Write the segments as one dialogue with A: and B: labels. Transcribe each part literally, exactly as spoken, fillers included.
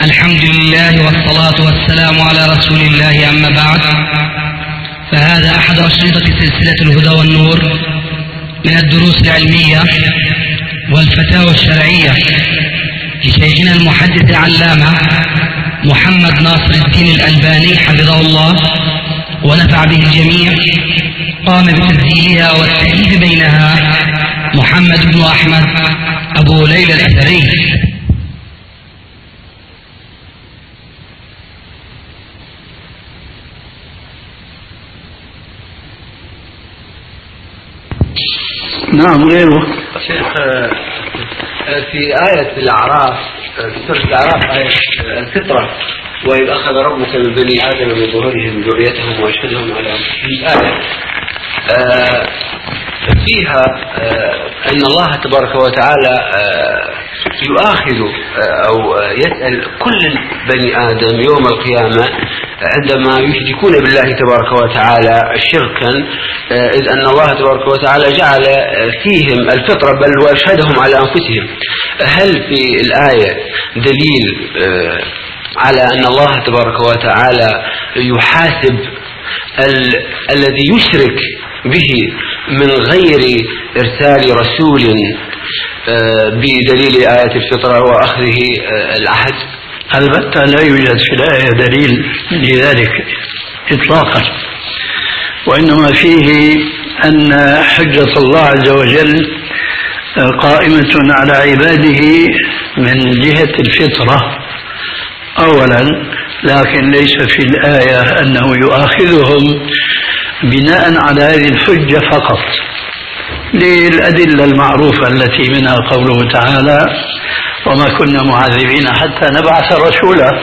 A: الحمد لله والصلاة والسلام على رسول الله، أما بعد، فهذا أحد أشرطة سلسلة الهدى والنور من الدروس العلمية والفتاوى الشرعية لشيخنا المحدث العلامة محمد ناصر الدين الألباني حفظه الله ونفع به الجميع. قام بتسجيلها والتأليف بينها محمد بن أحمد أبو ليلى الأثري.
B: نعم غيره.
C: شيخ، في آية الأعراف، في سورة الأعراف آية الفطرة، وإذ أخذ ربك من بني آدم من ظهورهم ذريتهم وأشهدهم على أنفسهم، آية فيها أن الله تبارك وتعالى يؤاخذ أو يسأل كل بني آدم يوم القيامة عندما يشركون بالله تبارك وتعالى شركا، إذ أن الله تبارك وتعالى جعل فيهم الفطرة بل وأشهدهم على أنفسهم. هل في الآية دليل على أن الله تبارك وتعالى يحاسب ال... الذي يشرك به من غير إرسال رسول بدليل آية الفطرة وأخذه العهد؟
B: البتة لا يوجد في الآية دليل لذلك إطلاقا، وإنما فيه أن حجة الله عز وجل قائمة على عباده من جهة الفطرة أولا، لكن ليس في الآية أنه يؤاخذهم بناء على هذه الحجة فقط، للأدلة المعروفة التي منها قوله تعالى: وما كنا معذبين حتى نبعث رسولا،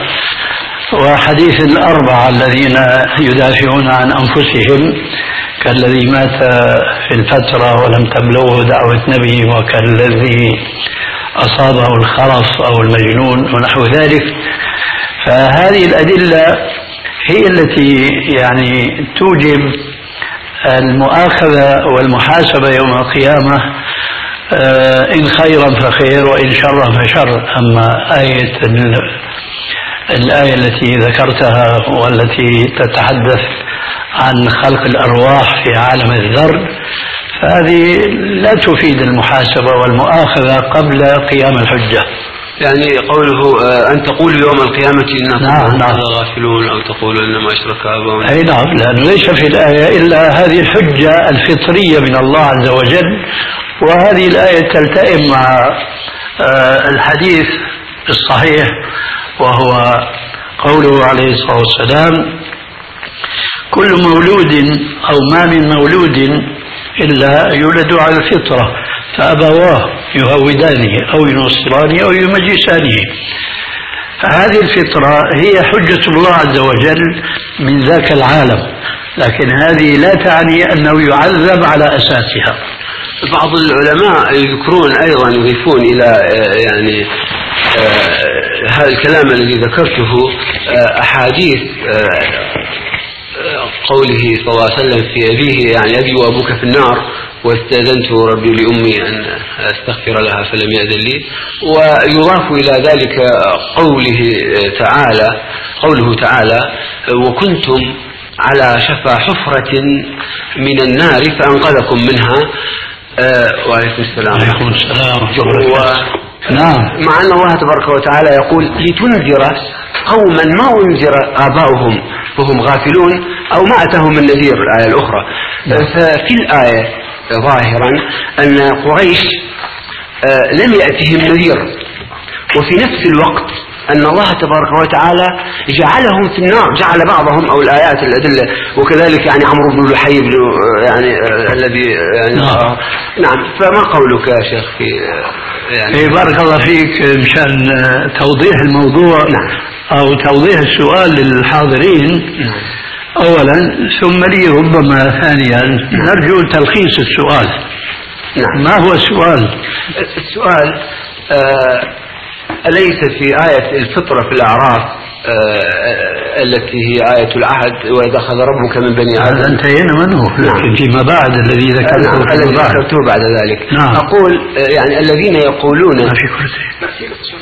B: وحديث الأربعة الذين يدافعون عن أنفسهم كالذي مات في الفترة ولم تبلغه دعوة نبي، وكالذي أصابه الخرف أو المجنون ونحو ذلك. فهذه الأدلة هي التي يعني توجب المؤاخذة والمحاسبة يوم القيامة، إن خيرا فخير وإن شرا فشر. أما آية الآية التي ذكرتها والتي تتحدث عن خلق الأرواح في عالم الذر، فهذه لا تفيد المحاسبة والمؤاخذة قبل قيام الحجة.
C: يعني قوله أن تقول يوم القيامة إننا
B: نعم نعم
C: غافلون، أو تقول إنما أشرك آباؤنا.
B: أي نعم، لأنه ليس في الآية إلا هذه الحجة الفطرية من الله عز وجل، وهذه الآية تلتئم مع الحديث الصحيح، وهو قوله عليه الصلاة والسلام: كل مولود أو ما من مولود إلا يولد على الفطرة فأبواه يهودانه أو ينصرانه أو يمجسانه. فهذه الفطرة هي حجة الله عز وجل من ذاك العالم، لكن هذه لا تعني أنه يعذب على أساسها.
C: بعض العلماء يذكرون أيضا، يضيفون إلى يعني هذا الكلام الذي ذكرته أحاديث قوله صلى الله عليه وسلم في أبيه، يعني أبي وأبوك في النار واستأذنت ربي لأمي أن أستغفر لها فلم يأذن لي. ويضاف إلى ذلك قوله تعالى قوله تعالى: وكنتم على شفا حفرة من النار فأنقذكم منها. آه وعليكم السلام.
B: وعليكم السلام.
C: و...
B: نعم.
C: مع أن الله تبارك وتعالى يقول: لتنذر قوما ما أنذر آباؤهم وهم غافلون، أو ما أتاهم من نذير، الآية الأخرى. ففي الآية ظاهرا أن قريش آه لم يأتهم نذير، وفي نفس الوقت أن الله تبارك وتعالى جعلهم في النار، جعل بعضهم، أو الآيات الأدلة، وكذلك يعني عمرو بن لحي يعني آه الذي يعني
B: نعم.
C: نعم. فما قولك يا شيخ في
B: يعني إيه؟ بارك الله فيك. مشان توضيح الموضوع
C: نعم.
B: أو توضيح السؤال للحاضرين
C: نعم.
B: أولا، ثم لي ربما ثانيا، نعم. نرجو تلخيص السؤال.
C: نعم.
B: ما هو السؤال؟
C: السؤال آه أليس في آية الفطرة في الأعراف آه التي هي آية العهد: وإذا أخذ ربك من بني آدم.
B: هذا انتهينا منه.
C: نعم.
B: فيما بعد الذي ذكرته
C: نعم. الذي ذكرته بعد ذلك.
B: نعم.
C: أقول يعني الذين يقولون
B: ما في كرسي.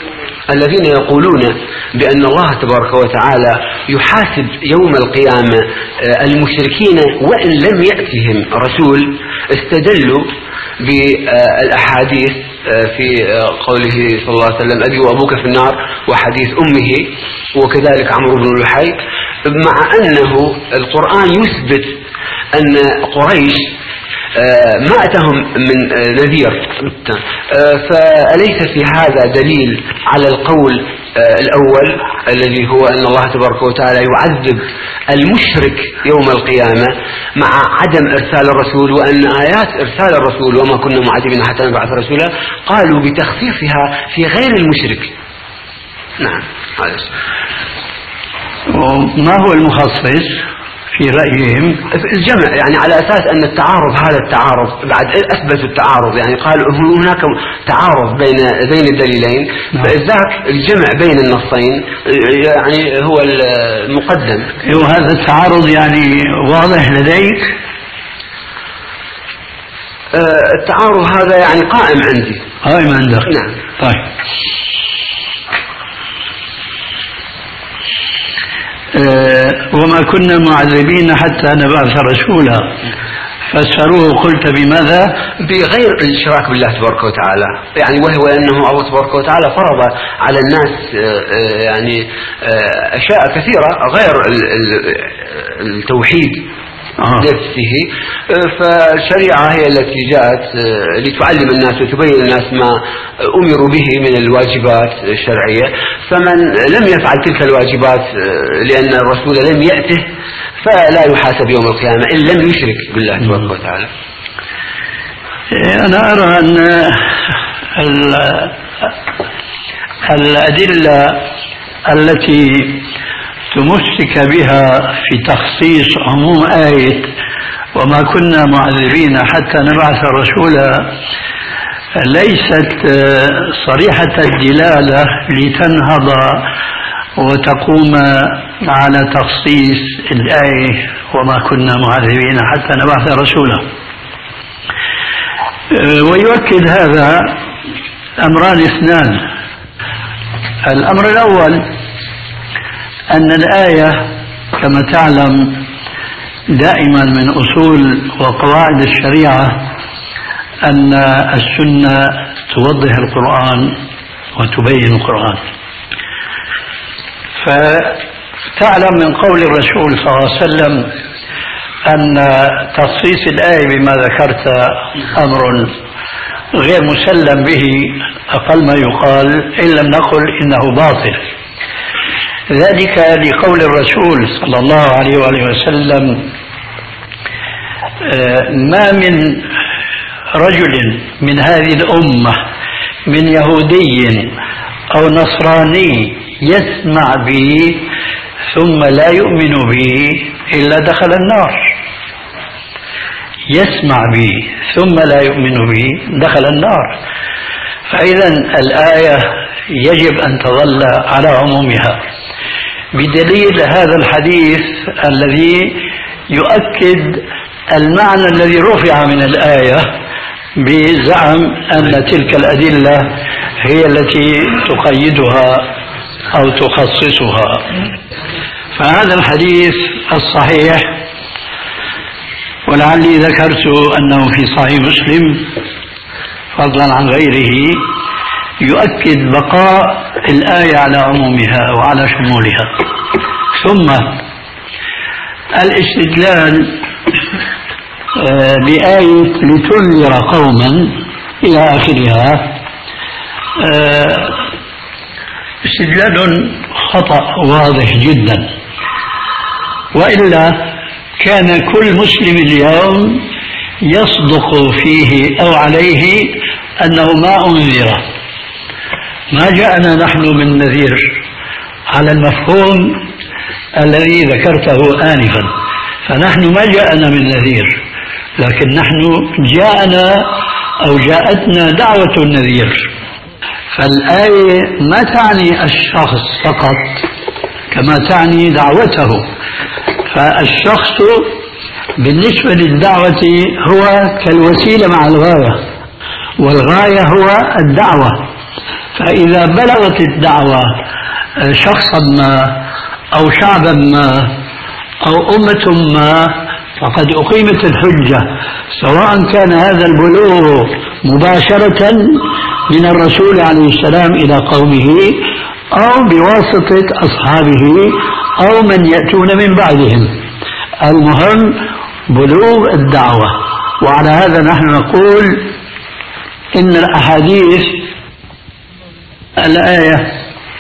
C: الذين يقولون بأن الله تبارك وتعالى يحاسب يوم القيامة المشركين وإن لم يأتهم رسول، استدلوا بالأحاديث في قوله صلى الله عليه وسلم أبي وأبوك في النار، وحديث أمه، وكذلك عمرو بن لحي، مع أنه القرآن يثبت أن قريش ما أتهم من نذير. فأليس في هذا دليل على القول الأول الذي هو أن الله تبارك وتعالى يعذب المشرك يوم القيامة مع عدم إرسال الرسول، وأن آيات إرسال الرسول وما كنا معذبين حتى نبعث رسولا قالوا بتخفيفها في غير المشرك؟ نعم. هذا
B: ما هو المخصص في رأيهم؟
C: الجمع، يعني على أساس أن التعارض، هذا التعارض بعد أثبتوا التعارض، يعني قالوا هناك تعارض بين بين الدليلين، فإذاك الجمع بين النصين يعني هو المقدم.
B: وهذا التعارض يعني واضح لديك؟
C: آه التعارض هذا يعني قائم عندي.
B: قائم عندك؟
C: نعم.
B: طيب. أه وما كنا معذبين حتى نبعث رسولا، فسروه قلت بماذا؟
C: بغير الاشراك بالله تبارك وتعالى، يعني وهو انه الله تبارك وتعالى فرض على الناس يعني اشياء كثيره غير التوحيد نفسه، فالشريعه هي التي جاءت لتعلم الناس وتبين الناس ما امروا به من الواجبات الشرعيه، فمن لم يفعل تلك الواجبات لان الرسول لم ياته فلا يحاسب يوم القيامة إن لم يشرك بالله تبارك وتعالى.
B: أنا أرى أن الأدلة التي تمسك بها في تخصيص عموم آية وما كنا معذبين حتى نبعث رسولا ليست صريحة الدلالة لتنهض وتقوم على تخصيص الآية وما كنا معذبين حتى نبعث رسولا. ويؤكد هذا أمران اثنان. الأمر الأول أن الآية كما تعلم دائما من أصول وقواعد الشريعة أن السنة توضح القرآن وتبين القرآن، فتعلم من قول الرسول صلى الله عليه وسلم أن تخصيص الآية بما ذكرت أمر غير مسلم به، أقل ما يقال إن لم نقل إنه باطل. ذلك لقول الرسول صلى الله عليه وآله وسلم ما من رجل من هذه الأمة من يهودي أو نصراني يسمع به ثم لا يؤمن به إلا دخل النار. يسمع به ثم لا يؤمن به دخل النار. فإذا الآية يجب أن تظل على عمومها بدليل هذا الحديث الذي يؤكد المعنى الذي رفع من الآية بزعم أن تلك الأدلة هي التي تقيدها أو تخصصها. فهذا الحديث الصحيح، ولعلي ذكرت أنه في صحيح مسلم فضلا عن غيره، يؤكد بقاء الآية على عمومها وعلى شمولها. ثم الاستدلال بآية لتنذر قوما إلى آخرها استدلال خطأ واضح جدا، وإلا كان كل مسلم اليوم يصدق فيه أو عليه أنه ما أنذر. ما جاءنا نحن من نذير على المفهوم الذي ذكرته آنفا، فنحن ما جاءنا من نذير، لكن نحن جاءنا أو جاءتنا دعوة النذير. فالآية ما تعني الشخص فقط كما تعني دعوته، فالشخص بالنسبة للدعوة هو كالوسيلة مع الغاية، والغاية هو الدعوة. فإذا بلغت الدعوة شخصا ما أو شعبا ما أو أمة ما فقد أقيمت الحجة، سواء كان هذا البلوغ مباشرة من الرسول عليه السلام إلى قومه أو بواسطة أصحابه أو من يأتون من بعدهم. المهم بلوغ الدعوة. وعلى هذا نحن نقول إن الأحاديث الآية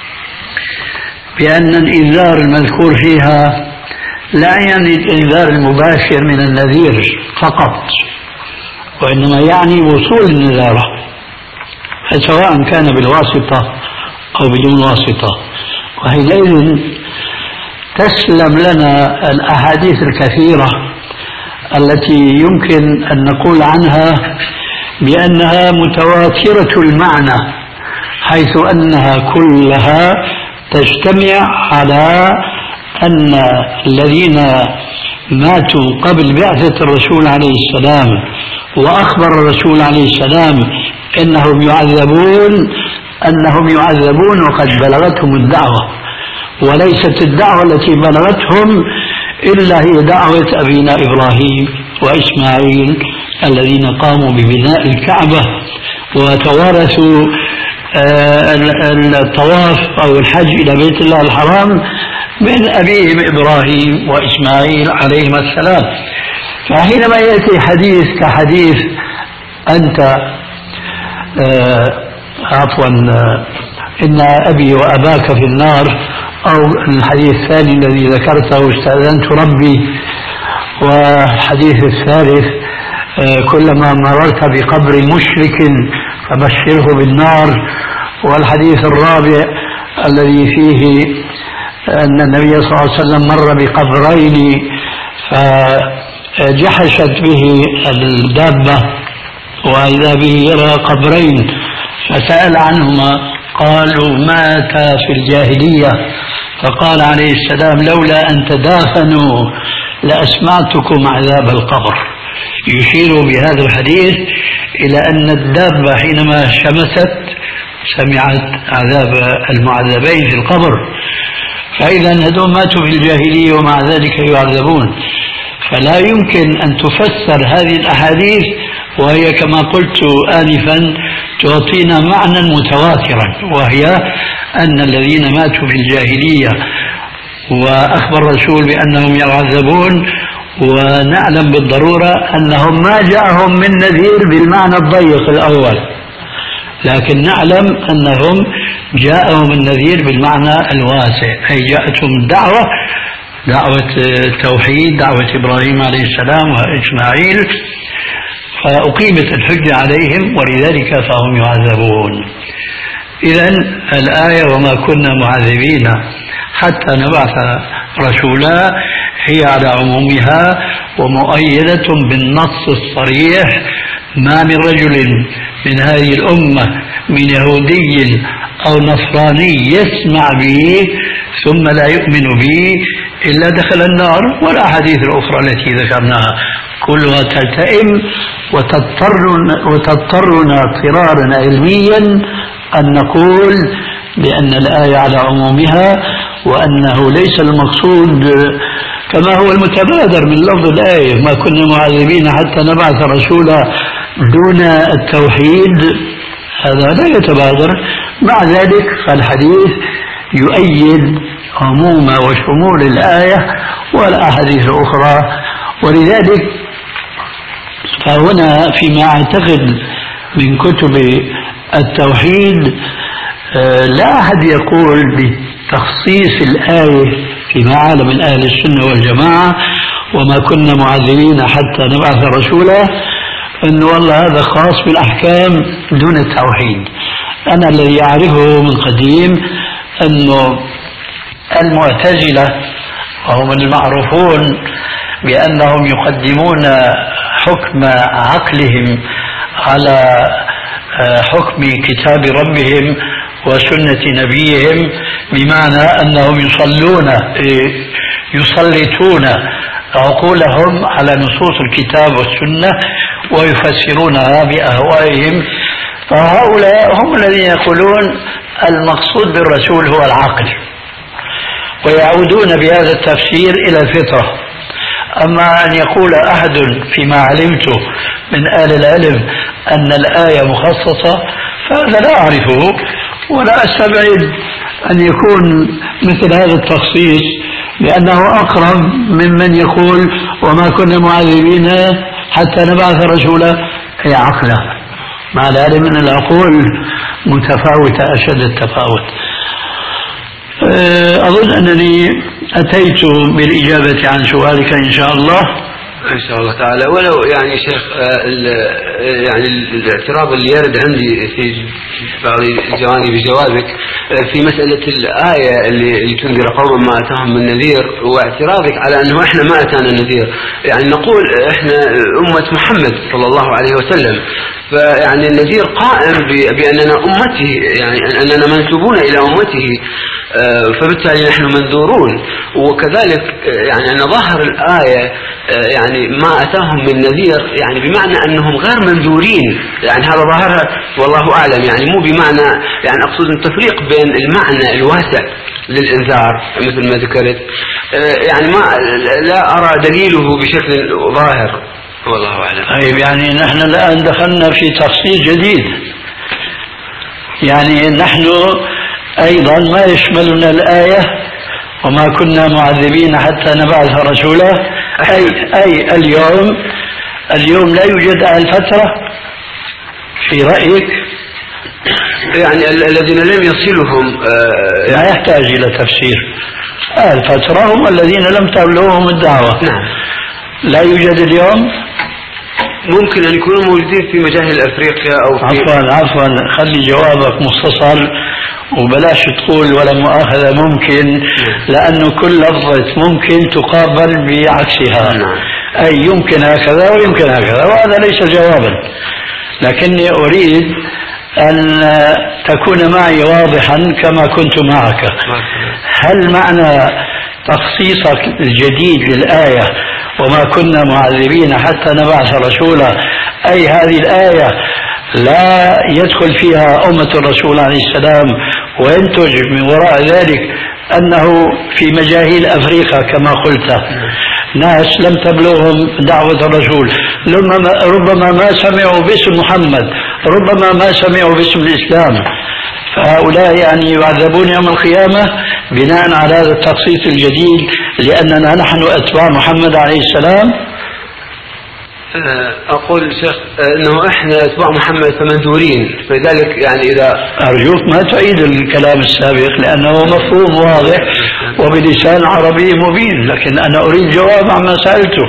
B: بأن الإنذار المذكور فيها لا يعني الإنذار المباشر من النذير فقط، وإنما يعني وصول النذارة، سواء كان بالواسطة أو بدون واسطة. وحينئذ تسلم لنا الأحاديث الكثيرة التي يمكن أن نقول عنها بأنها متواترة المعنى، حيث أنها كلها تجتمع على أن الذين ماتوا قبل بعثة الرسول عليه السلام وأخبر الرسول عليه السلام أنهم يعذبون أنهم يعذبون وقد بلغتهم الدعوة، وليست الدعوة التي بلغتهم إلا هي دعوة أبينا إبراهيم وإسماعيل الذين قاموا ببناء الكعبة وتوارثوا الطواف أو الحج إلى بيت الله الحرام من أبيهم إبراهيم وإسماعيل عليهما السلام. فحينما يأتي حديث كحديث أنت آه عفوا إن أبي وأباك في النار، أو الحديث الثاني الذي ذكرته استأذنت ربي، والحديث الثالث كلما مررت بقبر مشرك فبشره بالنار، والحديث الرابع الذي فيه أن النبي صلى الله عليه وسلم مر بقبرين فجحشت به الدابة وإذا به يرى قبرين فسأل عنهما قالوا مات في الجاهلية، فقال عليه السلام لولا أن تدافنوا لأسمعتكم عذاب القبر، يشير بهذا الحديث إلى أن الدابة حينما شمست سمعت عذاب المعذبين في القبر، فإذا هذول ماتوا في الجاهلية ومع ذلك يعذبون. فلا يمكن أن تفسر هذه الأحاديث وهي كما قلت آنفا تعطينا معنى متواترا، وهي أن الذين ماتوا في الجاهلية وأخبر الرسول بأنهم يعذبون، ونعلم بالضرورة أنهم ما جاءهم من نذير بالمعنى الضيق الأول، لكن نعلم أنهم جاءهم النذير بالمعنى الواسع، أي جاءتهم دعوة دعوة التوحيد، دعوة إبراهيم عليه السلام وإسماعيل، فأقيمت الحجة عليهم ولذلك فهم يعذبون. إذن الآية وما كنا معذبين حتى نبعث رسولا هي على عمومها ومؤيدة بالنص الصريح، ما من رجل من هذه الأمة من يهودي أو نصراني يسمع به ثم لا يؤمن به إلا دخل النار، والأحاديث الأخرى التي ذكرناها كلها تلتئم وتضطرنا وتضطرنا اضطرارا علميا أن نقول بأن الآية على عمومها، وأنه ليس المقصود كما هو المتبادر من لفظ الآية ما كنا معذبين حتى نبعث رسولا دون التوحيد، هذا لا يتبادر. مع ذلك فالحديث يؤيد عموم وشمول الآية والأحاديث الأخرى، ولذلك فهنا فيما أعتقد من كتب التوحيد لا أحد يقول بتخصيص الآية فيما عالم من أهل السنة والجماعة وما كنا معذبين حتى نبعث رسولا أن والله هذا خاص بالأحكام دون التوحيد. أنا الذي أعرفه من قديم أنه المعتزلة وهم المعروفون بأنهم يقدمون حكم عقلهم على حكم كتاب ربهم وسنة نبيهم، بمعنى أنهم يصلون يسلطون عقولهم على نصوص الكتاب والسنة ويفسرونها بأهوائهم فهؤلاء هم الذين يقولون المقصود بالرسول هو العقل، ويعودون بهذا التفسير إلى الفطرة. أما أن يقول أحد فيما علمته من أهل العلم أن الآية مخصصة فهذا لا أعرفه، ولا أستبعد أن يكون مثل هذا التخصيص، لأنه أقرب ممن يقول وما كنا معذبين حتى نبعث رسولا، هي عقلا، مع العلم أن العقول متفاوتة أشد التفاوت. أظن أنني أتيت بالإجابة عن سؤالك إن شاء الله.
C: إن شاء الله تعالى. ولو يعني شيخ يعني الاعتراض اللي يرد عندي في بعض الجوانب بجوابك في مسألة الآية اللي تنذر قوما ما أتاهم من نذير، واعتراضك على أنه إحنا ما أتانا نذير. يعني نقول إحنا أمة محمد صلى الله عليه وسلم، فيعني النذير قائم بأننا أمته، يعني أننا منسوبون إلى أمته، فبالتالي نحن منذورون. وكذلك يعني أن ظاهر الآية يعني ما أتاهم من نذير يعني بمعنى أنهم غير منذورين، يعني هذا ظاهرها والله أعلم، يعني مو بمعنى، يعني أقصد التفريق بين المعنى الواسع للإنذار مثل ما ذكرت، يعني ما لا أرى دليله بشكل ظاهر والله أعلم.
B: طيب يعني نحن الآن دخلنا في تفصيل جديد، يعني نحن أيضا ما يشملنا الآية وما كنا معذبين حتى نبعث رسولا، أي, أي اليوم اليوم لا يوجد أهل فترة في رأيك؟
C: يعني الذين لم يصلهم
B: آه لا يحتاج إلى تفسير. أهل فترة هم الذين لم تبلغهم الدعوة.
C: نعم.
B: لا يوجد اليوم.
C: ممكن أن يكونوا موجودين في مجاهل أفريقيا أو في
B: عفوا عفوا خلي جوابك مختصر وبلاش تقول ولا مؤاخذة ممكن، لأنه كل لفظة ممكن تقابل بعكسها. أي يمكن هكذا ويمكن هكذا، وهذا ليس جوابا، لكني أريد أن تكون معي واضحا كما كنت معك. هل معنى تخصيصك الجديد للآية وما كنا معذبين حتى نبعث رسولا، أي هذه الآية لا يدخل فيها أمة الرسول عليه السلام وينتج من وراء ذلك أنه في مجاهيل أفريقيا كما قلت ناس لم تبلغهم دعوة الرسول، ربما ما سمعوا باسم محمد، ربما ما سمعوا باسم الإسلام، فهؤلاء يعني يعذبون يوم القيامة بناء على هذا التخصيص الجديد لأننا نحن أتباع محمد عليه السلام.
C: أقول شيخ أنه إحنا أتباع محمد فمنذورين، فلذلك يعني إذا
B: أرجوك ما تعيد الكلام السابق لأنه مفهوم واضح وبلسان عربي مبين، لكن أنا أريد جواب عما سألته.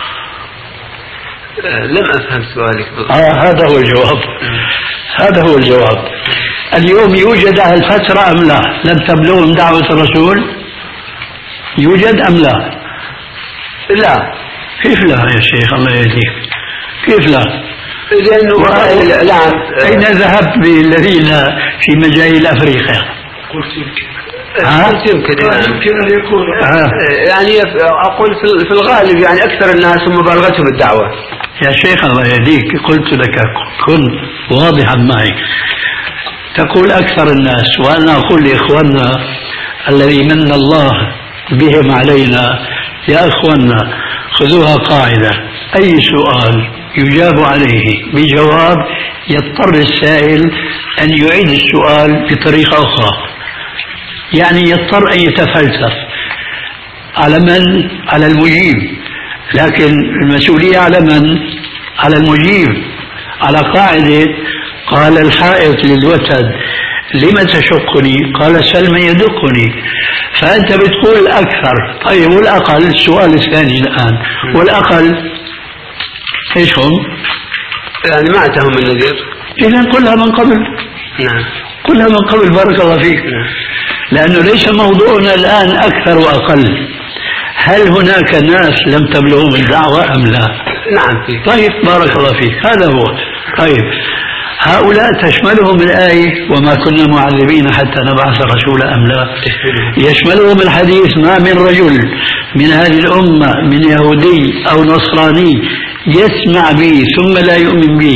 C: لم أفهم سؤالك.
B: آه هذا هو الجواب. هذا هو الجواب. اليوم يوجد أهل فترة أم لا؟ لم تبلغهم دعوة الرسول؟ يوجد أم لا؟
C: لا.
B: كيف لا يا شيخ الله يهديك؟ كيف لا؟
C: لأنه
B: لا. أين ذهبت بالذين في مجاهيل أفريقيا؟
C: قلت يمكن.
B: قلت
C: يمكن
B: يمكن أن يكون.
C: يعني أقول في الغالب يعني أكثر الناس مبالغتهم الدعوة.
B: يا شيخ الله يهديك قلت لك كن واضحا معي، تقول أكثر الناس، وأنا أقول لإخواننا الذي من الله بهم علينا يا أخواننا خذوها قاعدة، أي سؤال يجاب عليه بجواب يضطر السائل أن يعيد السؤال بطريقة أخرى، يعني يضطر أن يتفلسف على من؟ على المجيب، لكن المسؤولية على من؟ على المجيب، على قاعدة قال الحائط للوتد لم تشقني؟ قال سل من يدقني. فأنت بتقول أكثر، طيب والأقل؟ السؤال الثاني الآن، والأقل إيش هم؟
C: يعني ما أتاهم النذير.
B: إذن قلها من قبل.
C: نعم.
B: قلها من قبل بارك الله فيك. نعم. لأنه ليس موضوعنا الآن أكثر وأقل، هل هناك ناس لم تبلغهم الدعوة أم لا؟
C: نعم فيك.
B: طيب بارك الله فيك، هذا هو. طيب هؤلاء تشملهم الآية وما كنا معذبين حتى نبعث رسولا أم لا؟ يشملهم الحديث ما من رجل من هذه الأمة من يهودي أو نصراني يسمع بي ثم لا يؤمن بي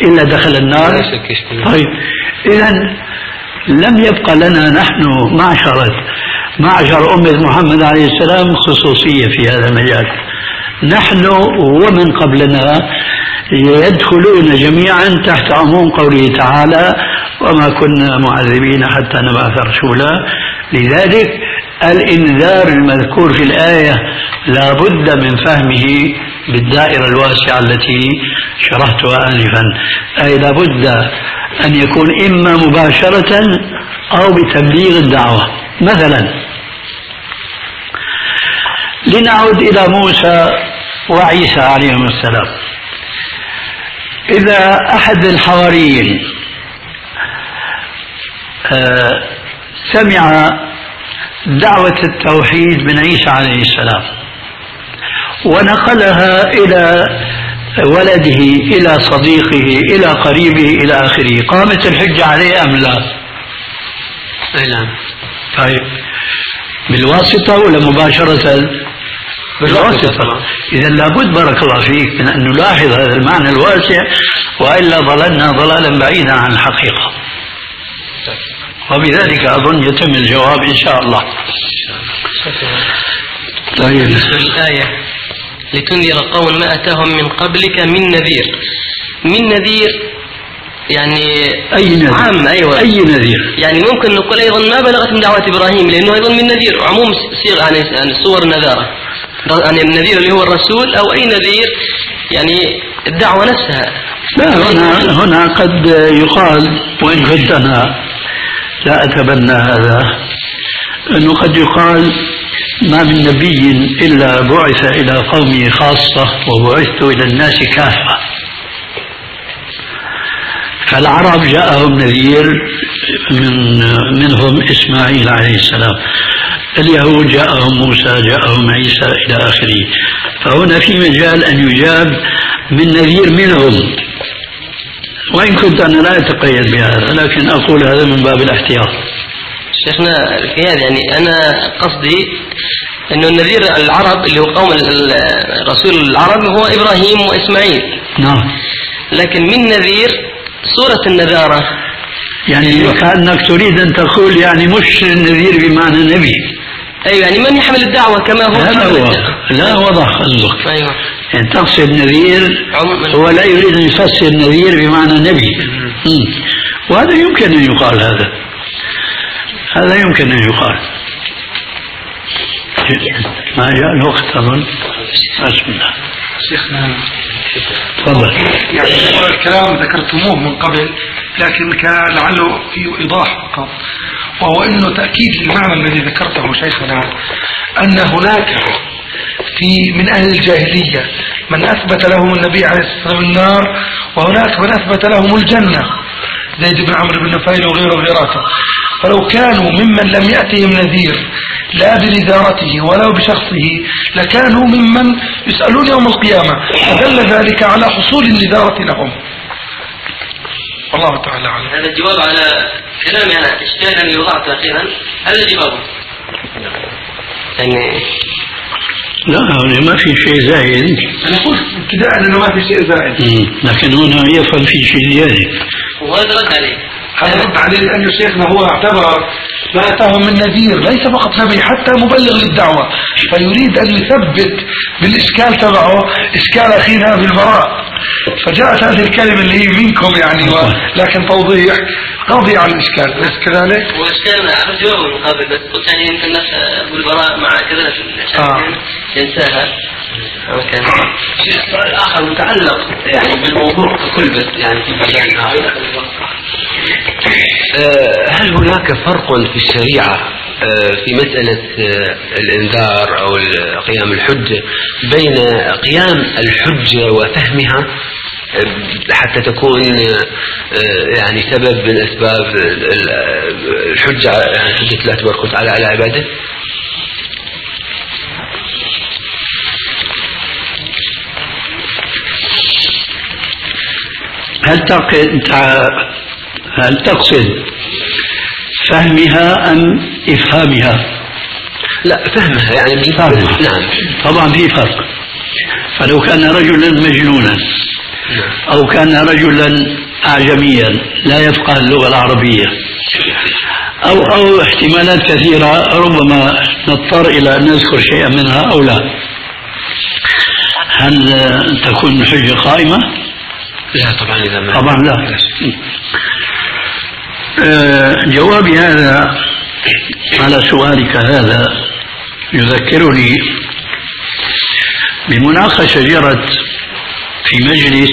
B: إلا دخل النار. طيب إذا لم يبقى لنا نحن معشرة معشر أمة محمد عليه السلام خصوصية في هذا المجال. نحن ومن قبلنا يدخلون جميعا تحت عموم قوله تعالى وما كنا معذبين حتى نبعث رسولا. لذلك الإنذار المذكور في الآية لا بد من فهمه بالدائرة الواسعة التي شرحتها آنفا، أي لا بد أن يكون إما مباشرة أو بتبليغ الدعوة. مثلا لنعود إلى موسى وعيسى عليهم السلام. إذا أحد الحواريين سمع دعوة التوحيد من عيسى عليه السلام ونقلها إلى ولده إلى صديقه إلى قريبه إلى آخره، قامت الحجة عليه أم لا؟
C: نعم.
B: طيب بالواسطة ولا مباشرة؟ بالواسطة. إذا لابد بارك الله فيك من أن نلاحظ هذا المعنى الواسع، وإلا ضللنا ضلالا بعيدا عن الحقيقة. وبذلك أظن يتم الجواب إن شاء الله.
A: طيب الآية لتنذر قوم ما أتاهم من قبلك من نذير. من نذير يعني
B: أي نذير؟ عام.
A: أيوة.
B: أي نذير؟
A: يعني ممكن نقول أيضا ما بلغت من دعوة إبراهيم، لأنه أيضا من نذير عموم صيغ يعني صور النذارة، يعني النذير اللي هو الرسول أو أي نذير يعني الدعوة نفسها.
B: لا هنا هنا قد يقال، وإن كنت أنا لا أتبنى هذا، أنه قد يقال ما من نبي إلا بعث إلى قومه خاصة وبعثت إلى الناس كافة. فالعرب جاءهم نذير من منهم إسماعيل عليه السلام، اليهود جاءهم موسى، جاءهم عيسى إلى آخره. فهنا في مجال أن يجاب من نذير منهم، وإن كنت أنا لا أتقيد بهذا، لكن أقول هذا من باب الاحتياط.
A: شيخنا في هذا يعني أنا قصدي أنه النذير العرب اللي هو قوم رسول العرب هو إبراهيم وإسماعيل.
B: نعم.
A: لكن من نذير صورة النذارة،
B: يعني كأنك تريد أن تقول يعني مش النذير بمعنى نبي.
A: أيوة يعني من يحمل الدعوة كما هو.
B: لا هو لا وضح قصدك.
A: أيوة.
B: يعني تقصد نذير هو لا يريد أن يفسر النذير بمعنى نبي. وهذا يمكن أن يقال، هذا هذا يمكن أن يقال. ما جاء الوقت أظن. بسم الله.
D: شيخنا
B: تفضل.
D: يعني الكلام ذكرتموه من قبل، لكن كان لعله فيه إيضاح فقط، وهو أنه تأكيد للمعنى الذي ذكرته شيخنا، أن هناك في من أهل الجاهلية من أثبت لهم النبي عليه الصلاة والسلام النار، وهناك من أثبت لهم الجنة، زيد بن عمرو بن نفيل وغيره وغيراته. فلو كانوا ممن لم يأتهم نذير لا بنذارته ولا بشخصه لكانوا ممن يسألون يوم القيامة، فدل ذلك على حصول النذارة لهم. والله تعالى أعلم.
A: هذا الجواب على كلامي أنا إشكالا اللي وضعت أخيرا، هذا جوابه. يعني
B: لا ما في شيء زائد.
D: أنا قلت ابتداء أنه ما في شيء زائد،
B: لكن هنا يفهم في شيء زيادة.
A: وهذا رد عليه.
D: هذا رد عليه لأن شيخنا هو اعتبر ما أتاهم من نذير ليس فقط نبي، حتى مبلغ للدعوة، فيريد أن يثبت بالإشكال تبعه إشكال أخينا في البراء، فجاءت هذه الكلمة اللي هي منكم يعني، لكن توضيح قضي على الإشكال، أليس كذلك؟
A: وإشكال عرفت جوابه من قبل، بس قلت يعني يمكن الناس بالبراء مع كذا عشان ينساها.
C: السؤال الآخر متعلق يعني بالموضوع ككل، بس يعني في مجالنا هل هناك فرق في الشريعة في مسألة الإنذار أو قيام الحجة بين قيام الحجة وفهمها حتى تكون يعني سبب من أسباب الحجة، يعني حجة الله تبارك وتعالى على عباده؟
B: هل تقصد هل تقصد فهمها أم إفهامها؟
C: لا فهمها يعني
B: فهمها.
C: نعم.
B: طبعا في فرق. فلو كان رجلا مجنونا أو كان رجلا أعجميا لا يفقه اللغة العربية، أو أو احتمالات كثيرة ربما نضطر إلى أن نذكر شيئا منها أو لا. هل تكون الحجة قائمة؟
C: لا طبعا، إذا ما
B: طبعا لا. أه جوابي هذا على سؤالك هذا يذكرني بمناقشة جرت في مجلس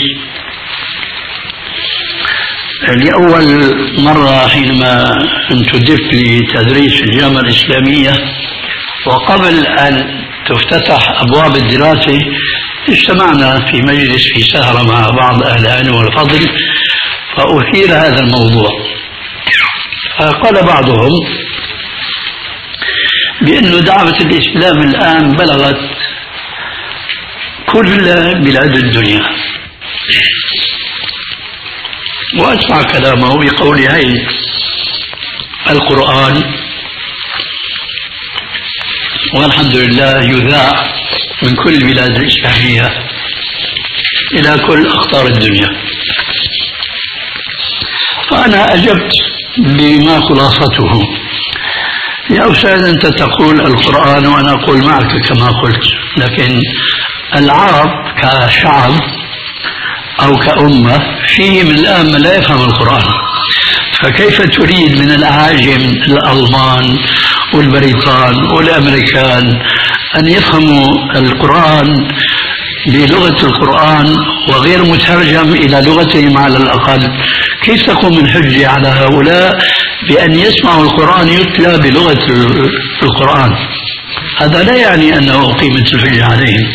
B: لأول مرة حينما انتدبت لتدريس في الجامعة الإسلامية، وقبل أن تفتتح أبواب الدراسة اجتمعنا في مجلس في سهرة مع بعض أهل العلم والفضل، فأثير هذا الموضوع. فقال بعضهم بأن دعوة الإسلام الآن بلغت كل بلاد الدنيا، وأسمع كلامه بقول هاي القرآن والحمد لله يذاع من كل البلاد الإسلامية إلى كل أقطار الدنيا. فأنا أجبت بما خلاصته: يا أستاذ أنت تقول القرآن وأنا أقول معك كما قلت، لكن العرب كشعب أو كأمة فيهم الآن من لا يفهم القرآن، فكيف تريد من الأعاجم الألمان والبريطان والأمريكان أن يفهموا القرآن بلغة القرآن وغير مترجم إلى لغتهم على الأقل؟ كيف تقوم الحجة على هؤلاء بأن يسمعوا القرآن يتلى بلغة القرآن؟ هذا لا يعني أنه أقيمت الحجة عليهم.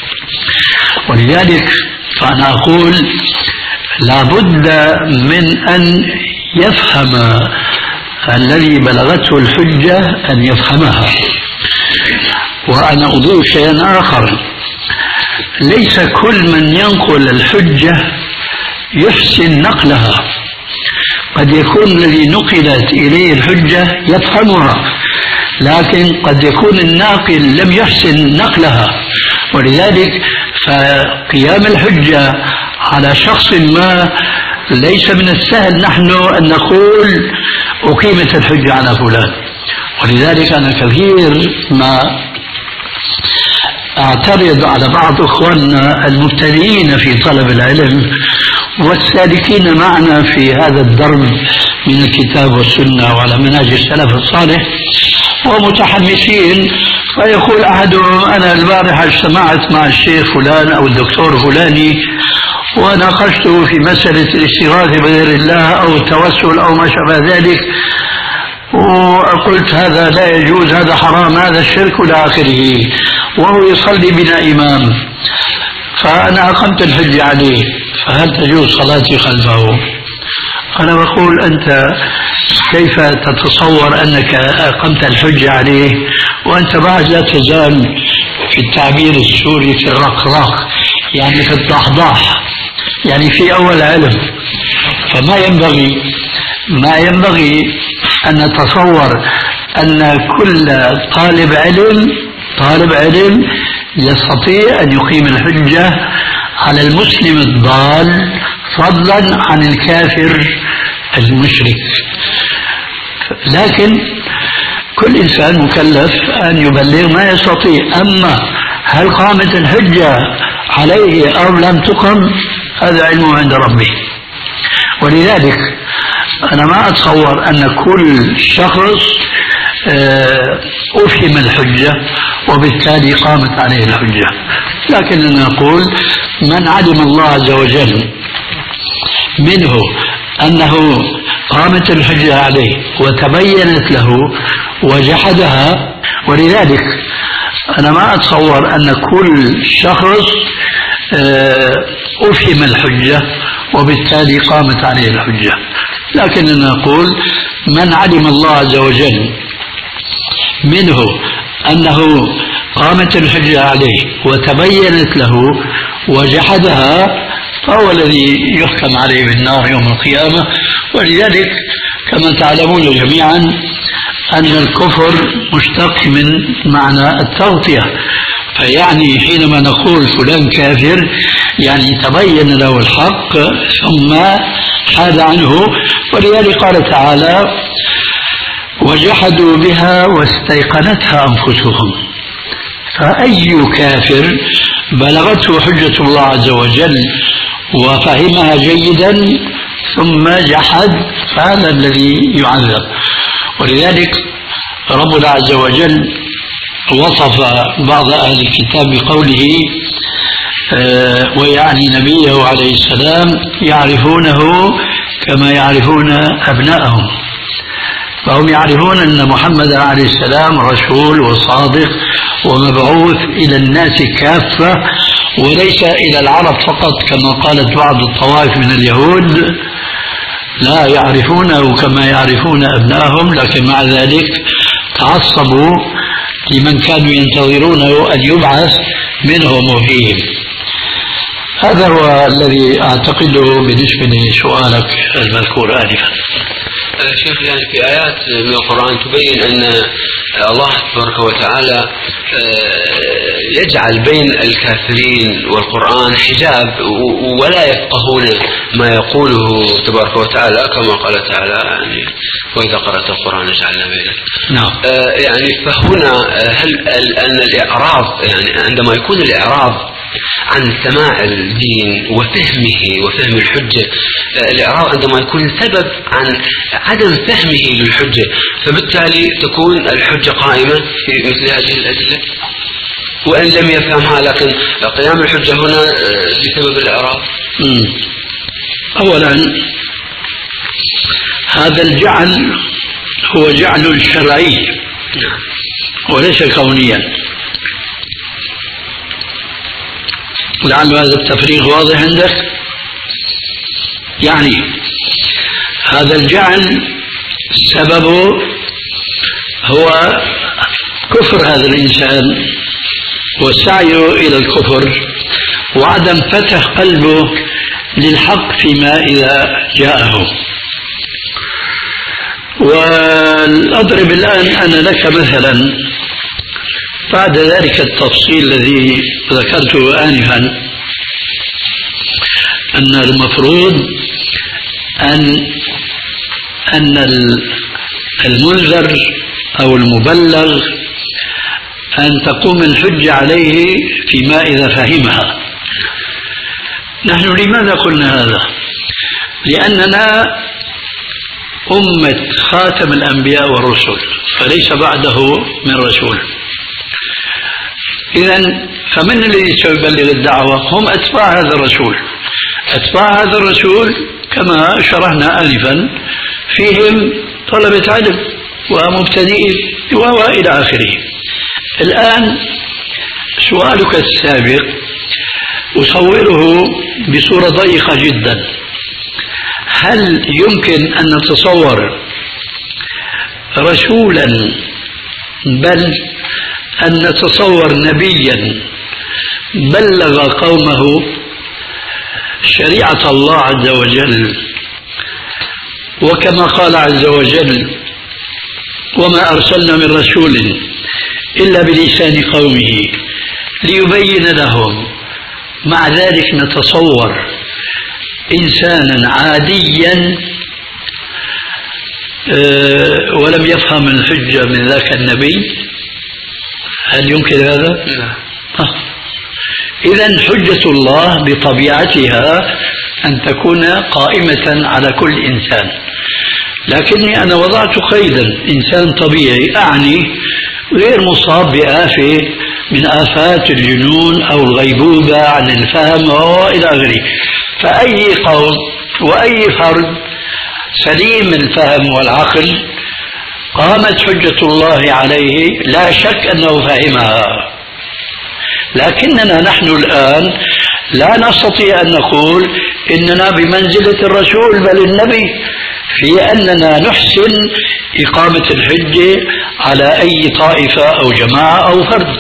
B: ولذلك فأنا أقول لابد من أن يفهم الذي بلغته الحجة أن يفهمها. وأنا أضيف شيئا آخر: ليس كل من ينقل الحجة يحسن نقلها، قد يكون الذي نقلت إليه الحجة يفهمها، لكن قد يكون الناقل لم يحسن نقلها. ولذلك فقيام الحجة على شخص ما ليس من السهل نحن أن نقول أقيمت الحجة على فلان. ولذلك أنا كثير ما أعترض على بعض إخواننا المبتدئين في طلب العلم والسالكين معنا في هذا الدرب من الكتاب والسنة وعلى منهج السلف الصالح ومتحمسين، فيقول أحدهم: أنا البارحة اجتمعت مع الشيخ فلان أو الدكتور فلاني وناقشته في مسألة الاستغاثة بغير الله أو التوسل أو ما شابه ذلك، وقلت هذا لا يجوز، هذا حرام، هذا الشرك إلى آخره، وهو يصلي بنا إمام، فأنا أقمت الحج عليه، فهل تجوز صلاتي خلفه؟ أنا بقول: أنت كيف تتصور أنك أقمت الحج عليه وأنت بعد لا تزال في التعبير السوري في الرقراق، يعني في الضحضاح، يعني في أول علم؟ فما ينبغي ما ينبغي أن نتصور أن كل طالب علم طالب علم يستطيع أن يقيم الحجة على المسلم الضال فضلا عن الكافر المشرك. لكن كل إنسان مكلف أن يبلغ ما يستطيع. أما هل قامت الحجة عليه أو لم تقم هذا علمه عند ربه. ولذلك أنا ما أتصور أن كل شخص أفهم الحجة وبالتالي قامت عليه الحجة، لكننا نقول: من علم الله عز وجل منه أنه قامت الحجة عليه وتبينت له وجحدها. ولذلك أنا ما أتصور أن كل شخص أفهم الحجة وبالتالي قامت عليه الحجة، لكننا نقول: من علم الله عز وجل منه أنه قامت الحجة عليه وتبينت له وجحدها فهو الذي يحكم عليه بالنار يوم القيامة. ولذلك كما تعلمون جميعا أن الكفر مشتق من معنى التغطية، فيعني حينما نقول فلان كافر يعني تبين له الحق ثم حاد عنه. ولذلك قال تعالى وجحدوا بها واستيقنتها أنفسهم. فأي كافر بلغته حجة الله عز وجل وفهمها جيدا ثم جحد فهذا الذي يعذب. ولذلك ربنا عز وجل وصف بعض أهل الكتاب بقوله آه ويعني نبيه عليه السلام يعرفونه كما يعرفون أبنائهم. فهم يعرفون أن محمد عليه السلام رسول وصادق ومبعوث إلى الناس كافة وليس إلى العرب فقط كما قالت بعض الطوائف من اليهود، لا يعرفونه كما يعرفون أبنائهم، لكن مع ذلك تعصبوا لمن كانوا ينتظرونه أن يبعث منهم وفيهم. هذا هو الذي أعتقده بالنسبة لسؤالك المذكور آنفا.
C: شيخ يعني في آيات من القرآن تبين أن الله تبارك وتعالى يجعل بين الكافرين والقرآن حجاب ولا يفقهون ما يقوله تبارك وتعالى كما قال تعالى يعني وإذا قرأت القرآن جعلنا بينك.
B: نعم.
C: يعني فهنا هل أن الإعراض يعني عندما يكون الإعراض عن سماع الدين وفهمه وفهم الحجة، الإعراض عندما يكون سبب عن عدم فهمه للحجة فبالتالي تكون الحجة قائمة في مثل هذه الأدلة وإن لم يفهمها، لكن قيام الحجة هنا بسبب الإعراض.
B: أولا هذا الجعل هو جعل شرعي وليس كونيا، لعل هذا التفريق واضح عندك. يعني هذا الجعل سببه هو كفر هذا الإنسان وسعيه إلى الكفر وعدم فتح قلبه للحق فيما إذا جاءه. وأضرب الآن أنا لك مثلا بعد ذلك التفصيل الذي ذكرته آنفا أن المفروض أن أن المنذر أو المبلغ أن تقوم الحجة عليه فيما إذا فهمها. نحن لماذا قلنا هذا؟ لأننا أمة خاتم الأنبياء والرسل فليس بعده من رسول. إذن فمن الذي سيبلغ الدعوة؟ هم أتباع هذا الرسول. أتباع هذا الرسول كما شرحنا آنفا فيهم طلبة علم ومبتدئين وإلى آخره. الآن سؤالك السابق أصوره بصورة ضيقة جدا. هل يمكن أن نتصور رسولا بل أن نتصور نبيا بلغ قومه شريعة الله عز وجل وكما قال عز وجل وما أرسلنا من رسول إلا بلسان قومه ليبين لهم، مع ذلك نتصور إنسانا عاديا ولم يفهم الحجة من ذاك النبي؟ هل يمكن هذا؟ لا. إذن حجة الله بطبيعتها أن تكون قائمة على كل إنسان، لكني أنا وضعت قيدا إنسان طبيعي، أعني غير مصاب بآفة من آفات الجنون أو الغيبوبة عن الفهم وإلى آخره. فأي قوم وأي فرد سليم الفهم والعقل قامت حجة الله عليه لا شك أنه فهمها. لكننا نحن الآن لا نستطيع أن نقول إننا بمنزلة الرسول بل النبي في أننا نحسن إقامة الحجة على أي طائفة أو جماعة أو فرد.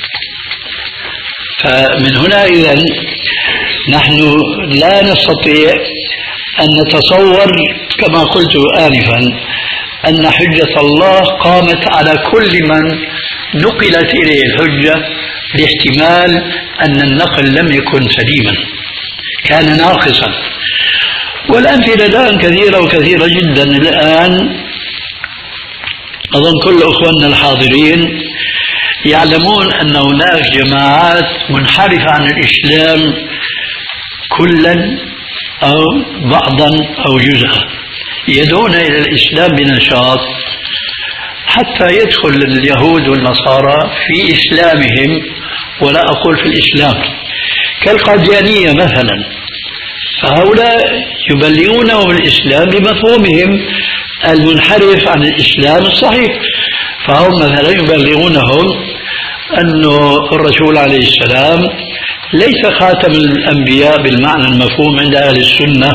B: فمن هنا إذن نحن لا نستطيع أن نتصور كما قلت آنفا أن حجة الله قامت على كل من نقلت إليه الحجة لاحتمال أن النقل لم يكن سليما، كان ناقصا. والأمثلة الآن كثيرة وكثيرة جدا. الآن أظن كل أخواننا الحاضرين يعلمون أن هناك جماعات منحرفة عن الإسلام كلا أو بعضا أو جزءا، يدعون إلى الإسلام بنشاط حتى يدخل اليهود والنصارى في إسلامهم، ولا أقول في الإسلام، كالقاديانية مثلا. فهؤلاء يبلغونهم الإسلام بمفهومهم المنحرف عن الإسلام الصحيح. فهم مثلا يبلغونهم أن الرسول عليه السلام ليس خاتم الأنبياء بالمعنى المفهوم عند أهل السنة،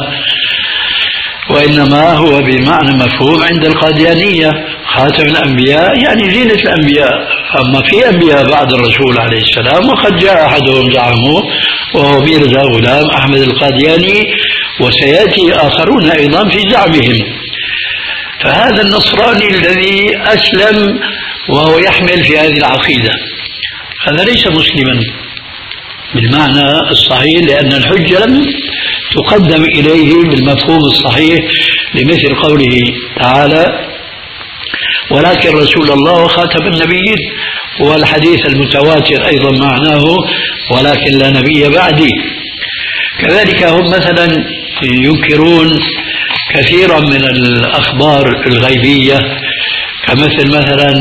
B: وإنما هو بمعنى مفهوم عند القاديانية. خاتم الأنبياء يعني زينة الأنبياء، أما في أنبياء بعد الرسول عليه السلام، وقد جاء أحدهم زعموه وهو ميرزا غلام أحمد القادياني، وسيأتي آخرون أيضا في زعمهم. فهذا النصراني الذي أسلم وهو يحمل في هذه العقيدة هذا ليس مسلما بالمعنى الصحيح، لأن الحجة لم تقدم إليه بالمفهوم الصحيح، لمثل قوله تعالى ولكن رسول الله وخاتم النبيين، والحديث المتواتر أيضا معناه ولكن لا نبي بعدي. كذلك هم مثلا ينكرون كثيرا من الأخبار الغيبية، كمثل مثلا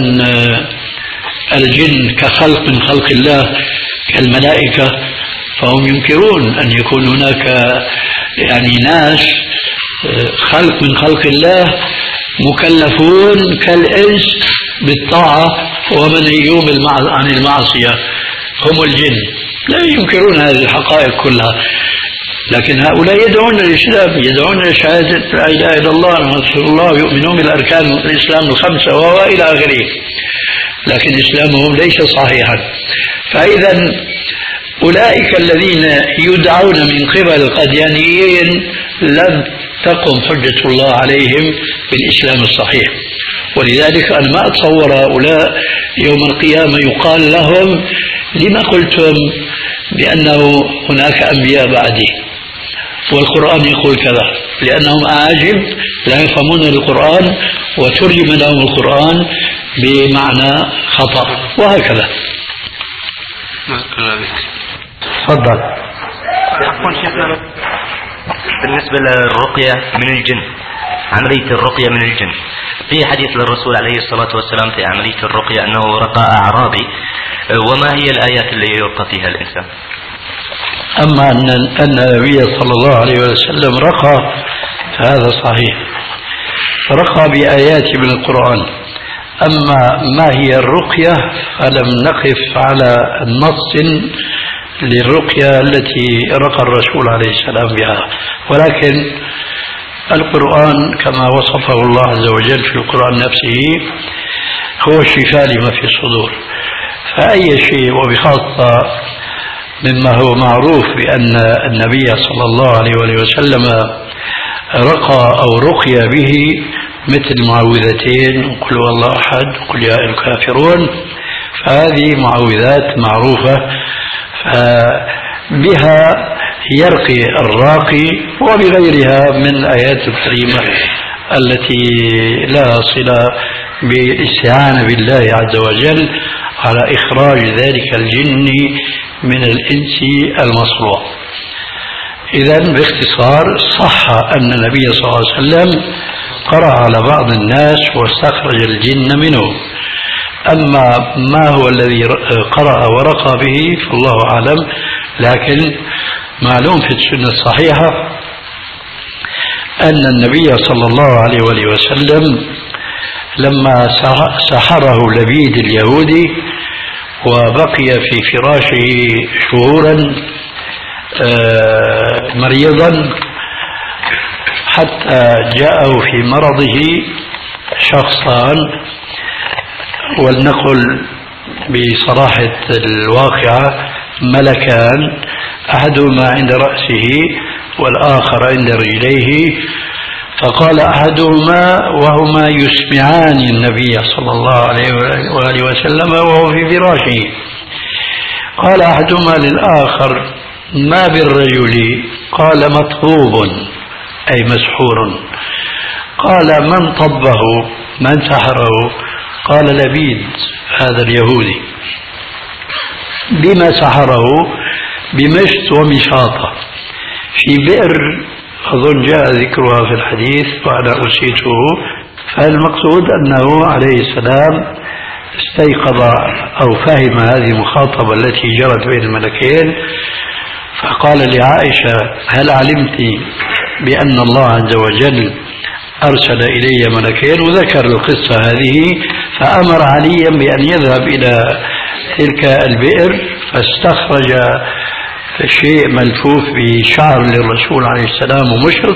B: الجن كخلق من خلق الله كالملائكة، فهم ينكرون أن يكون هناك يعني ناس خلق من خلق الله مكلفون كالإنس بالطاعة ومنهيون عن المعصية، هم الجن. لا ينكرون هذه الحقائق كلها، لكن هؤلاء يدعون الإسلام، يدعون شهادة لا إله إلا الله رسول الله، يؤمنون بالأركان الإسلام الخمسة وإلى آخره، لكن إسلامهم ليس صحيحا. فإذا أولئك الذين يدعون من قبل القاديانيين لم تقم حجة الله عليهم بالإسلام الصحيح. ولذلك أنا ما أتصور هؤلاء يوم القيامة يقال لهم لما قلتم بأنه هناك أنبياء بعدي والقرآن يقول كذا، لأنهم أعاجم لا يفهمون القرآن وترجم لهم القرآن بمعنى خطأ وهكذا.
E: تفضل. بالنسبة للرقية من الجن، عملية الرقية من الجن، في حديث للرسول عليه الصلاة والسلام في عملية الرقية أنه رقى أعرابي، وما هي الآيات اللي يرقى فيها الإنسان؟
B: أما أن النبي صلى الله عليه وسلم رقى فهذا صحيح، رقى بآيات من القرآن. أما ما هي الرقية فلم نقف على النص للرقية التي رقى الرسول عليه السلام بها، ولكن القرآن كما وصفه الله عز وجل في القرآن نفسه هو الشفاء لما في الصدور. فأي شيء، وبخاصة مما هو معروف بأن النبي صلى الله عليه وسلم رقى أو رقي به مثل معوذتين وقل هو الله أحد وقل يا أيها الكافرون، فهذه معوذات معروفة بها يرقي الراقي، وبغيرها من الآيات الكريمة التي لها صلة بالاستعانة بالله عز وجل على إخراج ذلك الجن من الإنس المصروع. إذن باختصار صح أن النبي صلى الله عليه وسلم قرأ على بعض الناس واستخرج الجن منه. أما ما هو الذي قرأ ورقى به فالله أعلم، لكن معلوم في السنة الصحيحة أن النبي صلى الله عليه وسلم لما سحره لبيد اليهودي وبقي في فراشه شهورا مريضا حتى جاءه في مرضه شخصان، ولنقل بصراحة الواقعة ملكان، أحدهما عند رأسه والآخر عند رجليه، فقال أحدهما وهما يسمعان النبي صلى الله عليه وآله وسلم وهو في فراشه، قال أحدهما للآخر: ما بالرجل؟ قال: مطبوب أي مسحور. قال: من طبه؟ من سحره؟ قال: لبيد هذا اليهودي. بما سحره؟ بمشط ومشاطة في بئر، أظن جاء ذكرها في الحديث وأنا أنسيته. فالمقصود أنه عليه السلام استيقظ أو فهم هذه المخاطبة التي جرت بين الملكين، فقال لعائشة: هل علمت بأن الله عز وجل أرسل إلي ملكين؟ وذكر القصة هذه، فأمر عليا بأن يذهب إلى تلك البئر، فاستخرج شيء ملفوف بشعر للرسول عليه السلام ومشط،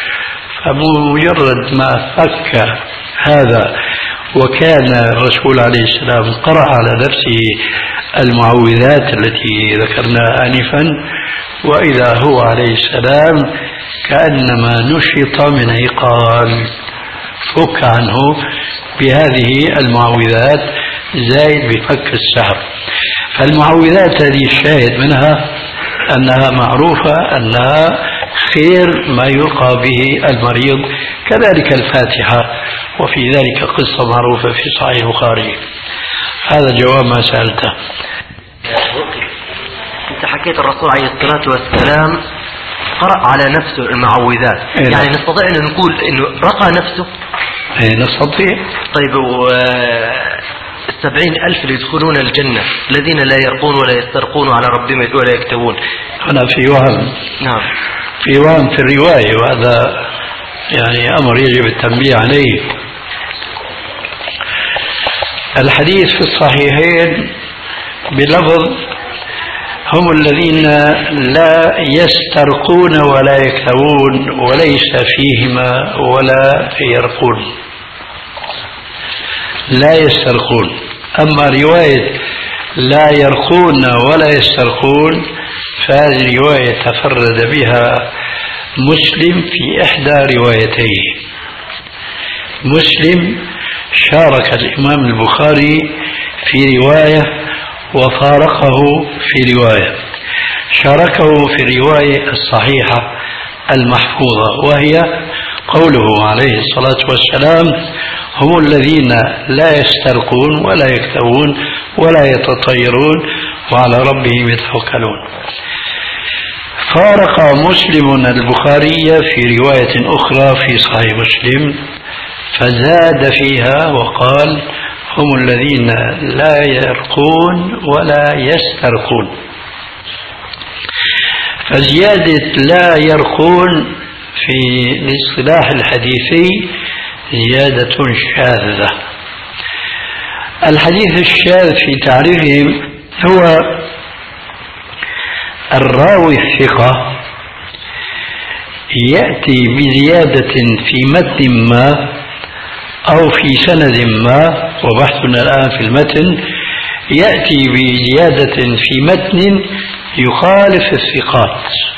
B: فمجرد ما فك هذا وكان الرسول عليه السلام قرأ على نفسه المعوذات التي ذكرناها آنفا، وإذا هو عليه السلام كأنما نشط من عقال، فك عنه بهذه المعوذات زائد بفك السحر. فالمعوذات هذه الشاهد منها أنها معروفة أنها خير ما يلقى به المريض، كذلك الفاتحة، وفي ذلك قصة معروفة في صحيح البخاري. هذا جواب ما سألته.
E: أنت حكيت الرسول عليه الصلاة والسلام قرأ على نفسه المعوذات،
B: إيه
E: يعني نستطيع أن نقول أنه رقى نفسه؟
B: إيه نستطيع.
E: طيب، و السبعين ألف اللي يدخلون الجنة الذين لا يرقون ولا يسترقون على ربهم ولا يكتبون،
B: أنا في وهم.
E: نعم،
B: في وهم في الرواية، وهذا يعني أمر يجب التنبيه عليه. الحديث في الصحيحين بلفظ: هم الذين لا يسترقون ولا يكتوون وليس فيهما ولا يرقون. لا يسترقون. أما رواية لا يرقون ولا يسترقون فهذه رواية تفرد بها مسلم في إحدى روايتيه. مسلم شارك الإمام البخاري في رواية وفارقه في رواية. شاركه في الرواية الصحيحة المحفوظة، وهي قوله عليه الصلاة والسلام: هم الذين لا يسترقون ولا يكتوون ولا يتطيرون وعلى ربهم يتوكلون. فارق مسلم البخاري في رواية أخرى في صحيح مسلم فزاد فيها وقال: هم الذين لا يرقون ولا يسترقون. فزيادة لا يرقون في الاصطلاح الحديثي زيادة شاذة. الحديث الشاذ في تعريفهم هو الراوي الثقة يأتي بزيادة في متن ما أو في سند ما، وبحثنا الآن في المتن، يأتي بزيادة في متن يخالف الثقات،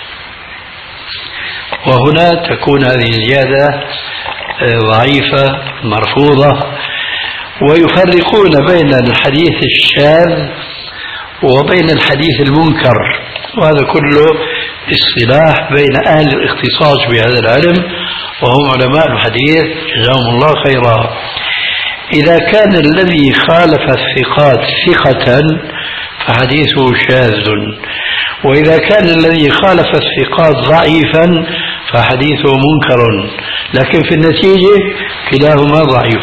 B: وهنا تكون هذه الزيادة ضعيفة مرفوضة. ويفرقون بين الحديث الشاذ وبين الحديث المنكر، وهذا كله اصطلاح بين أهل الاختصاص بهذا العلم وهم علماء الحديث جزاهم الله خيرا. إذا كان الذي خالف الثقات ثقة فحديثه شاذ، وإذا كان الذي خالف الثقات ضعيفا فحديثه منكر، لكن في النتيجة كلاهما ضعيف.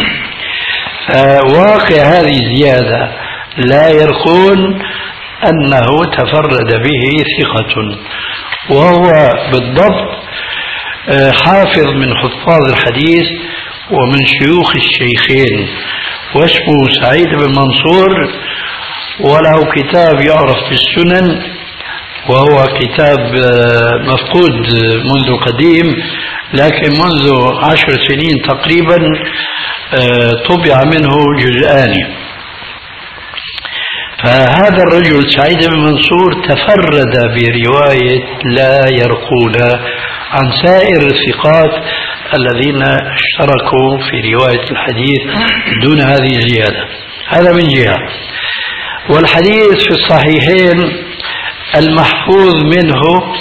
B: فواقع هذه الزيادة لا يرقون أنه تفرد به ثقة، وهو بالضبط حافظ من حفاظ الحديث ومن شيوخ الشيخين، واسمه سعيد بن منصور، وله كتاب يعرف في السنن، وهو كتاب مفقود منذ قديم، لكن منذ عشر سنين تقريبا طبع منه جزءان. فهذا الرجل سعيد بن منصور تفرد برواية لا يرقون عن سائر الثقات الذين اشتركوا في رواية الحديث دون هذه الزيادة. هذا من جهة. والحديث في الصحيحين المحفوظ منه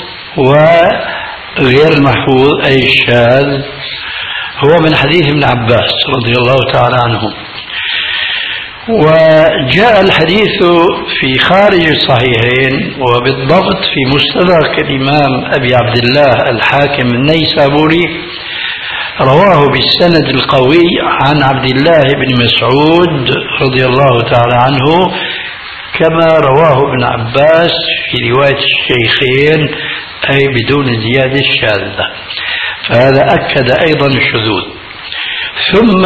B: وغير المحفوظ أي الشاذ هو من حديث ابن عباس رضي الله تعالى عنه. وجاء الحديث في خارج الصحيحين وبالضبط في مستدرك الإمام أبي عبد الله الحاكم النيسابوري، رواه بالسند القوي عن عبد الله بن مسعود رضي الله تعالى عنه كما رواه ابن عباس في رواية الشيخين أي بدون زيادة الشاذة، فهذا أكد أيضا الشذوذ. ثم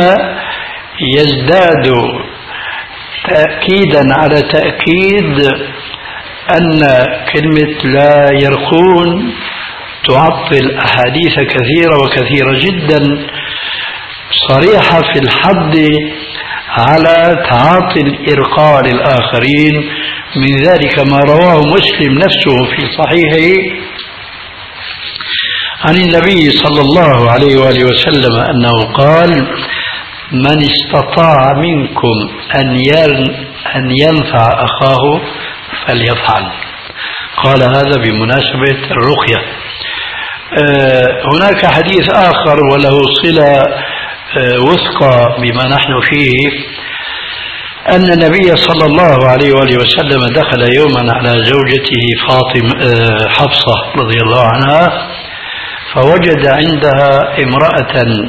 B: يزداد تأكيدا على تأكيد أن كلمة لا يرقون تعطل أحاديث كثيرة وكثيرة جدا صريحة في الحض على تعاطي الإرقاء للآخرين، من ذلك ما رواه مسلم نفسه في صحيحه عن النبي صلى الله عليه وآله وسلم أنه قال: من استطاع منكم أن أن ينفع أخاه فليفعل. قال هذا بمناسبة الرقية. آه هناك حديث آخر وله صلة آه وثقى بما نحن فيه، أن النبي صلى الله عليه وآله وسلم دخل يوما على زوجته فاطمة آه حفصة رضي الله عنها، فوجد عندها امرأة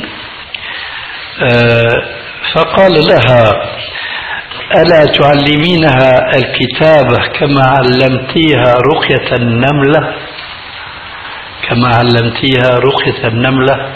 B: فقال لها: ألا تعلمينها الكتابة كما علمتيها رقية النملة كما علمتيها رقية النملة؟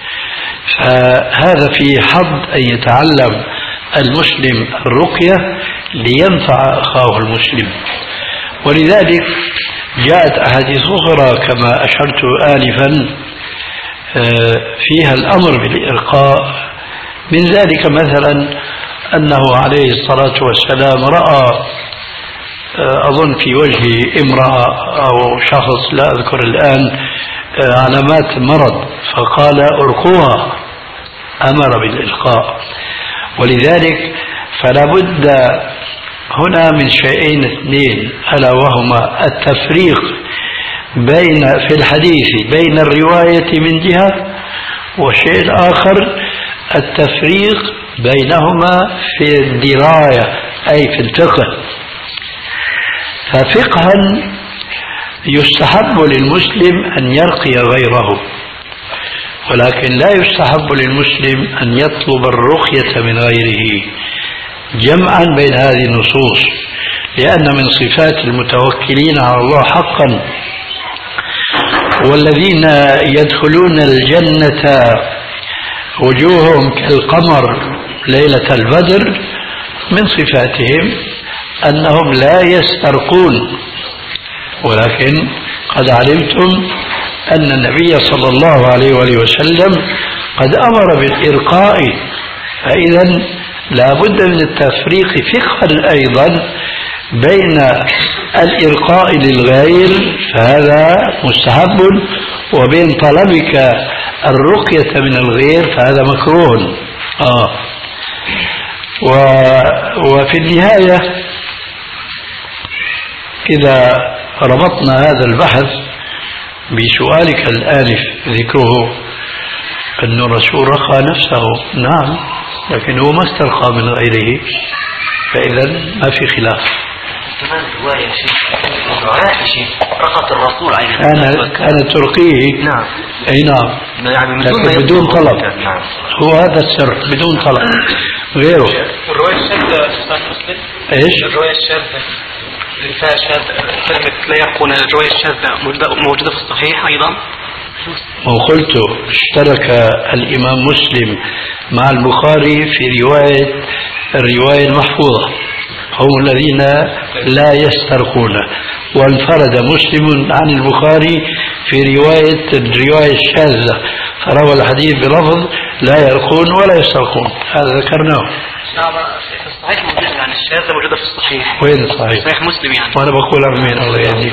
B: فهذا في حظ أن يتعلم المسلم الرقية لينفع أخاه المسلم. ولذلك جاءت أحاديث أخرى كما أشرت آنفا فيها الأمر بالإرقاء، من ذلك مثلا أنه عليه الصلاة والسلام رأى أظن في وجه امرأة أو شخص لا أذكر الآن علامات مرض، فقال: ارقوها، أمر بالإلقاء. ولذلك فلا بد هنا من شيئين اثنين، ألا وهما التفريق بين في الحديث بين الرواية من جهة، والشيء الآخر التفريق بينهما في الدراية أي في الفقه. ففقها يستحب للمسلم أن يرقي غيره، ولكن لا يستحب للمسلم أن يطلب الرقية من غيره، جمعا بين هذه النصوص، لأن من صفات المتوكلين على الله حقا والذين يدخلون الجنة وجوههم كالقمر ليلة البدر، من صفاتهم أنهم لا يسترقون. ولكن قد علمتم أن النبي صلى الله عليه وآله وسلم قد أمر بالإرقاء، فإذا لا بد من التفريق فقها أيضا بين الإرقاء للغير، فهذا مستحب، وبين طلبك الرقية من الغير، فهذا مكروه. آه. و... وفي النهاية إذا ربطنا هذا البحث بسؤالك الآلف ذكره أن الرسول رقى نفسه، نعم، لكن هو ما استرقى من غيره، فإذا ما في خلاف.
E: كمان رواية شيء رقت الرسول عليه
B: الصلاة والسلام كانت ترقيه.
E: نعم.
B: أي نعم،
E: يعني
B: لكن بدون طلب.
E: نعم.
B: هو هذا السر، بدون طلب. غيره
F: الرواية الشاذة أستاذ مسلم.
B: إيش؟
F: الرواية الشاذة اللي فيها شاذ كلمة لا يرقون، الرواية الشاذة موجودة في الصحيح أيضا.
B: وقلت اشترك الإمام مسلم مع البخاري في رواية الرواية المحفوظة، هم الذين لا يسترقون، وانفرد مسلم عن البخاري في رواية الرواية الشاذة، فروى الحديث بلفظ لا يرقون ولا يسترقون، هذا ذكرناه.
F: في الصحيح موجودة، يعني الشاذة موجودة في الصحيح.
B: وين الصحيح؟
F: صحيح مسلم يعني.
B: وأنا بقول أمين الله يهديك.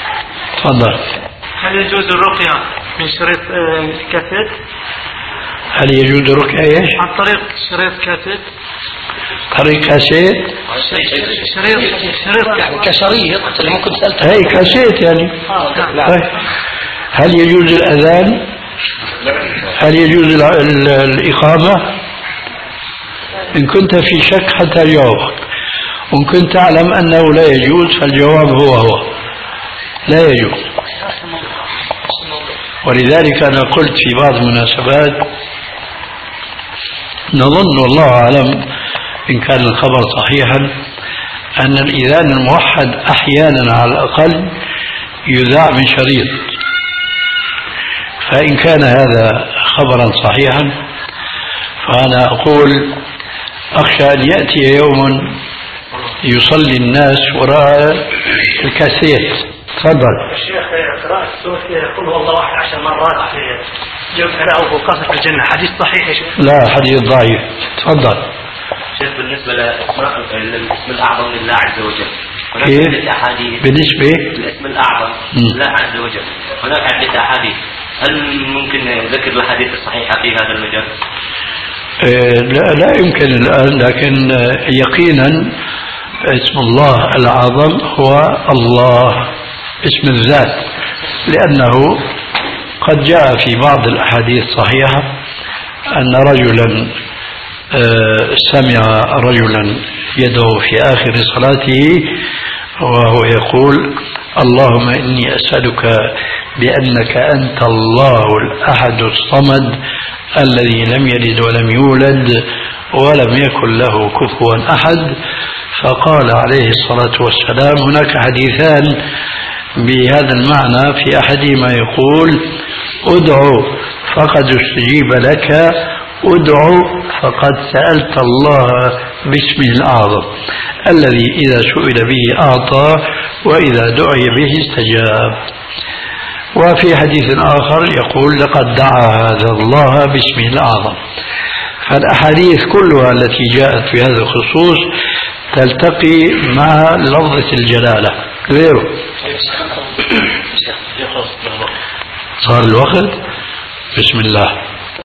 B: تفضل.
F: هل يجوز الرقية من شريط كاسيت؟
B: هل يجوز ركع ايش؟
F: عن طريق شريط كاسيت.
B: طريق كاسيت؟
F: شريط شريط يعني كشريط اللي ممكن سألت.
B: هي كاسيت يعني.
F: آه.
B: طيب. هل يجوز الأذان؟ هل يجوز ال ال الإقامة؟ إن كنت في شك حتى أجاوبك، وإن كنت تعلم أنه لا يجوز فالجواب هو هو لا يجوز. ولذلك أنا قلت في بعض المناسبات نظن والله أعلم إن كان الخبر صحيحا أن الإذان الموحد أحيانا على الأقل يذاع من شريط، فإن كان هذا خبرا صحيحا فأنا أقول أخشى أن يأتي يوم يصلي الناس وراء الكاسيت. تفضل.
G: الشيخ قراءة سورة قل هو الله أحد عشر مرات في يوم ثلاثة وقصة الجنة حديث صحيح يا شيخ؟
B: لا حديث ضعيف. تفضل.
E: شيخ بالنسبة لأسماء الاسم الأعظم لله عز وجل هناك
B: كيف؟
E: عدة أحاديث
B: بالنسبة
E: الاسم الأعظم لله عز وجل هناك عدة أحاديث، هل ممكن ذكر الأحاديث الصحيحة في هذا المجال؟
B: آه لا, لا يمكن الآن، لكن آه يقينا اسم الله الأعظم هو الله اسم الذات، لأنه قد جاء في بعض الأحاديث الصحيحة أن رجلا سمع رجلا يدعو في آخر صلاته وهو يقول اللهم إني أسألك بأنك أنت الله الأحد الصمد الذي لم يلد ولم يولد ولم يكن له كفوا أحد. فقال عليه الصلاة والسلام هناك حديثان بهذا المعنى، في أحدهما يقول ادعو فقد استجيب لك، ادعو فقد سألت الله باسمه الأعظم الذي إذا سئل به أعطى وإذا دعي به استجاب. وفي حديث آخر يقول لقد دعا هذا الله باسمه الأعظم. فالأحاديث كلها التي جاءت في هذا الخصوص تلتقي مع لفظة الجلالة غيره. صار الوقت. بسم الله.